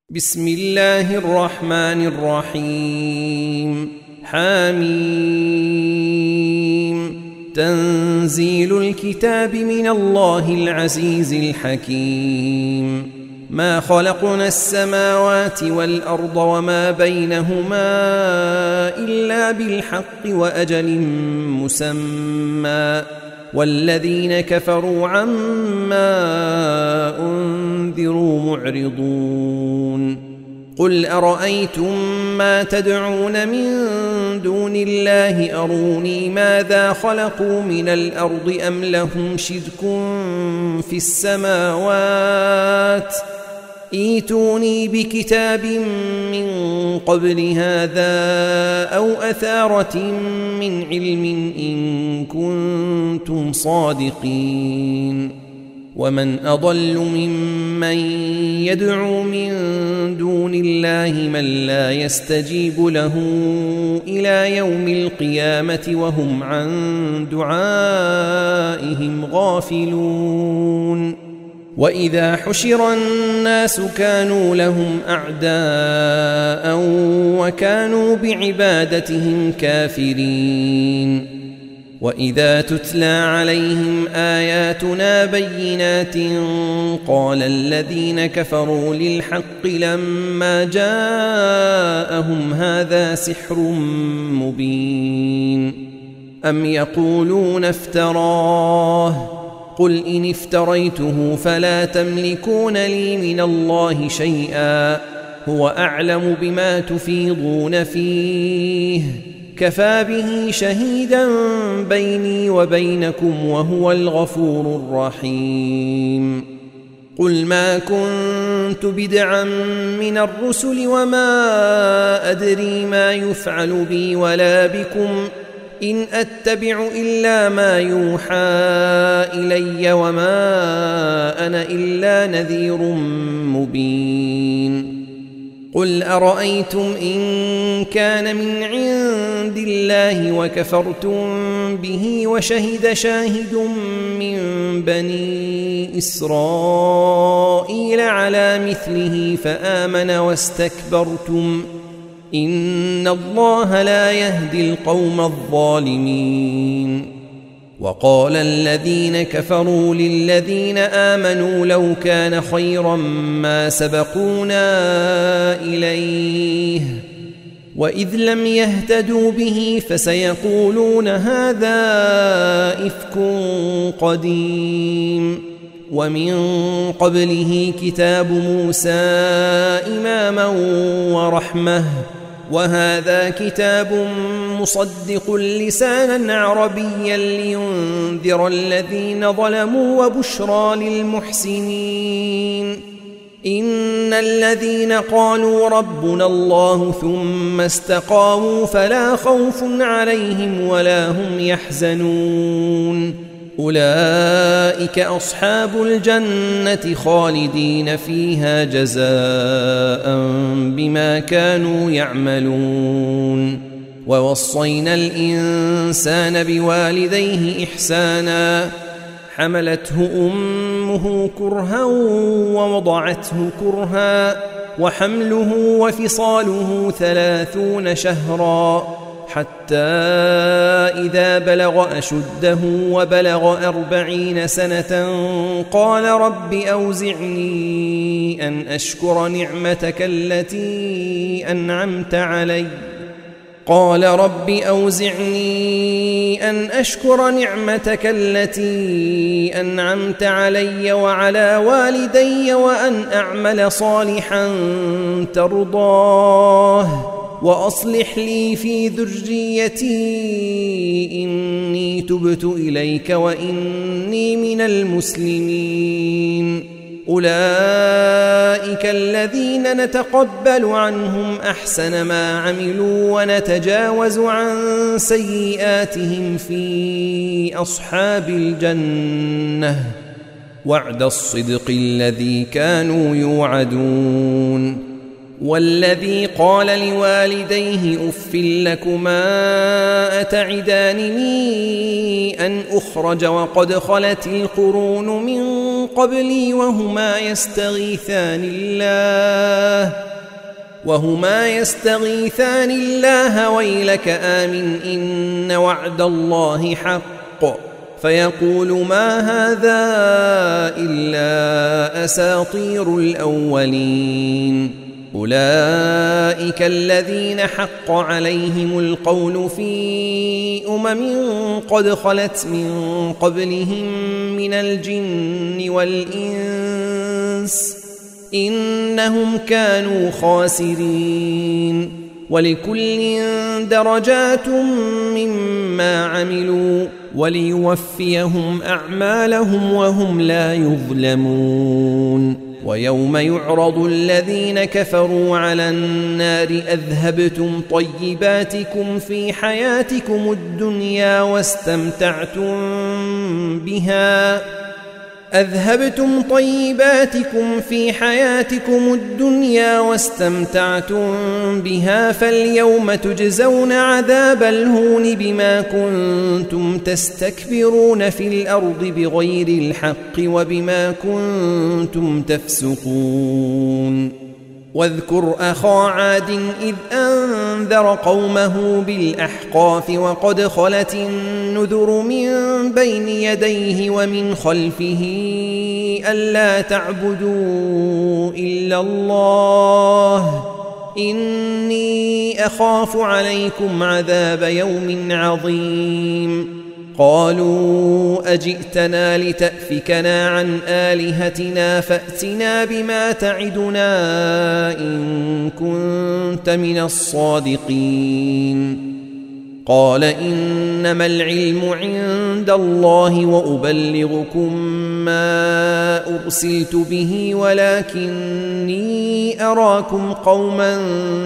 بسم الله الرحمن الرحيم. حميم. تنزيل الكتاب من الله العزيز الحكيم. ما خلقنا السماوات والأرض وما بينهما إلا بالحق وأجل مسمى، والذين كفروا عما أنذروا معرضون. قل أرأيتم ما تدعون من دون الله أروني ماذا خلقوا من الأرض أم لهم شرك في السماوات، ائتوني بكتاب من قبل هذا أو أثارة من علم إن كنتم صادقين. ومن أضل ممن يدعو من دون الله من لا يستجيب له إلى يوم القيامة وهم عن دعائهم غافلون. وإذا حشر الناس كانوا لهم أعداء وكانوا بعبادتهم كافرين. وإذا تتلى عليهم آياتنا بينات قال الذين كفروا للحق لما جاءهم هذا سحر مبين. أم يقولون افتراه، قل إن افتريته فلا تملكون لي من الله شيئا، هو أعلم بما تفيضون فيه، كفى به شهيدا بيني وبينكم وهو الغفور الرحيم. قل ما كنت بدعا من الرسل وما أدري ما يفعل بي ولا بكم، إن أتبع إلا ما يوحى إلي وما أنا إلا نذير مبين. قل أرأيتم إن كان من عند الله وكفرتم به وشهد شاهد من بني إسرائيل على مثله فآمن واستكبرتم، إن الله لا يهدي القوم الظالمين. وقال الذين كفروا للذين آمنوا لو كان خيرا ما سبقونا إليه، وإذ لم يهتدوا به فسيقولون هذا إفك قديم. ومن قبله كتاب موسى إماما ورحمة، وهذا كتاب مصدق لسانا عربيا لينذر الذين ظلموا وبشرى للمحسنين. إن الذين قالوا ربنا الله ثم استقاموا فلا خوف عليهم ولا هم يحزنون، أولئك أصحاب الجنة خالدين فيها جزاء بما كانوا يعملون. ووصينا الإنسان بوالديه إحسانا، حملته أمه كرها ووضعته كرها، وحمله وفصاله 30 شهرا، حتى إذا بلغ أشده وبلغ 40 سنة قال رب أوزعني أن أشكر نعمتك التي أنعمت علي وعلى والدي وأن أعمل صالحا ترضاه وأصلح لي في ذريتي إني تبت إليك وإني من المسلمين. أولئك الذين نتقبل عنهم أحسن ما عملوا ونتجاوز عن سيئاتهم في أصحاب الجنة، وعد الصدق الذي كانوا يوعدون. والذي قال لوالديه أف لكما أتعدانني أن أخرج وقد خلت القرون من قبلي وهما يستغيثان الله ويلك آمن إن وعد الله حق فيقول ما هذا إلا أساطير الأولين أولئك الذين حق عليهم القول في قد خلت من قبلهم من الجن والإنس إنهم كانوا خاسرين ولكل درجات مما عملوا وليوفيهم أعمالهم وهم لا يظلمون ويوم يعرض الذين كفروا على النار أذهبتم طيباتكم في حياتكم الدنيا واستمتعتم بها فاليوم تجزون عذاب الهون بما كنتم تستكبرون في الأرض بغير الحق وبما كنتم تفسقون واذكر أخا عاد إذ أنذر قومه بالأحقاف وقد خلت النذر من بين يديه ومن خلفه ألا تعبدوا إلا الله إني أخاف عليكم عذاب يوم عظيم قالوا أجئتنا لتأفكنا عن آلهتنا فأتنا بما تعدنا إن كنت من الصادقين قال إنما العلم عند الله وأبلغكم ما أرسلت به ولكني أراكم قوما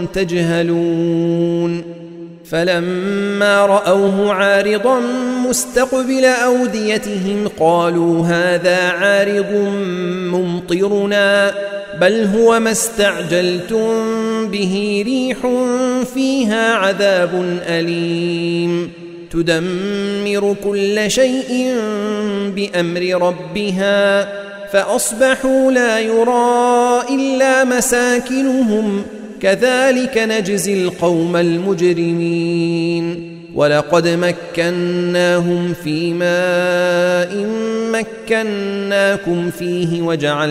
تجهلون فلما رأوه عارضا مستقبل أوديتهم قالوا هذا عارض ممطرنا بل هو ما استعجلتم به ريح فيها عذاب أليم تدمر كل شيء بأمر ربها فأصبحوا لا يرى إلا مساكنهم كذلك نجزي القوم المجرمين ولقد مكناهم في ماء مكناكم فيه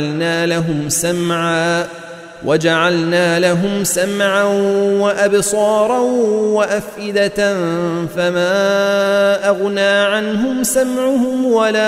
وجعلنا لهم سمعا وأبصارا وأفئدة فما أغنى عنهم سمعهم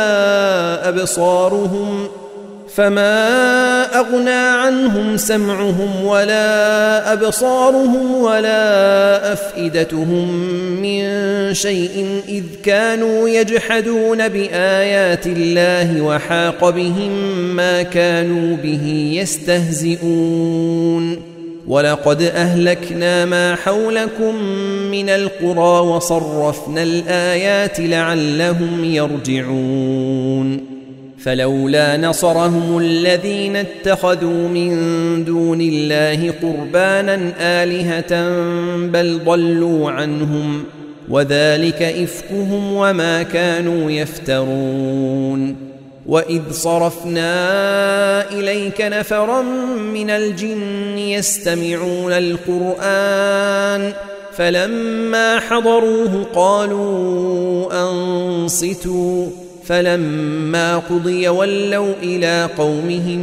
ولا أبصارهم ولا أفئدتهم من شيء إذ كانوا يجحدون بآيات الله وحاق بهم ما كانوا به يستهزئون ولقد أهلكنا ما حولكم من القرى وصرفنا الآيات لعلهم يرجعون فلولا نصرهم الذين اتخذوا من دون الله قربانا آلهة بل ضلوا عنهم وذلك إفكهم وما كانوا يفترون وإذ صرفنا إليك نفرا من الجن يستمعون القرآن فلما حضروه قالوا أنصتوا فلما قضي ولوا إلى قومهم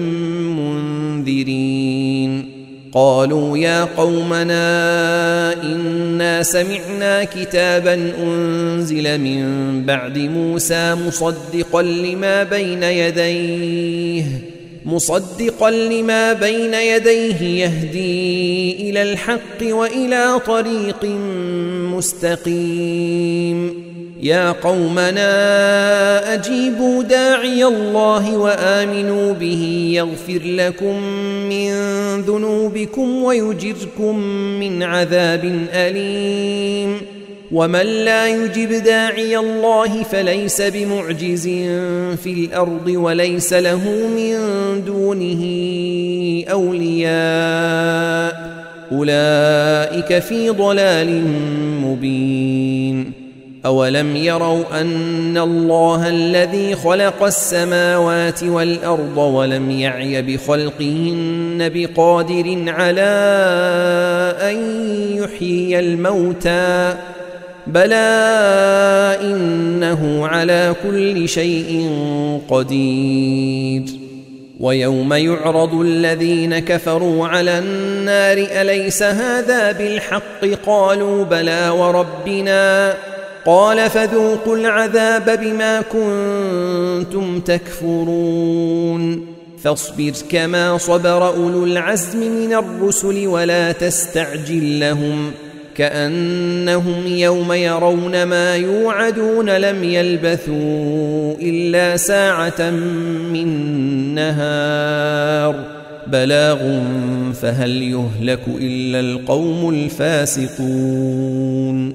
منذرين قالوا يا قومنا إنا سمعنا كتابا أنزل من بعد موسى مصدقا لما بين يديه يهدي إلى الحق وإلى طريق مستقيم يا قومنا أجيبوا داعي الله وآمنوا به يغفر لكم من ذنوبكم ويجركم من عذاب أليم ومن لا يجب داعي الله فليس بمعجز في الأرض وليس له من دونه أولياء أولئك في ضلال مبين أولم يروا أن الله الذي خلق السماوات والأرض ولم يعي بخلقهن بقادر على أن يحيي الموتى بلى إنه على كل شيء قدير ويوم يعرض الذين كفروا على النار أليس هذا بالحق قالوا بلى وربنا قال فذوقوا العذاب بما كنتم تكفرون فاصبر كما صبر أولو العزم من الرسل ولا تستعجل لهم كأنهم يوم يرون ما يوعدون لم يلبثوا إلا ساعة من نهار بلاغ فهل يهلك إلا القوم الفاسقون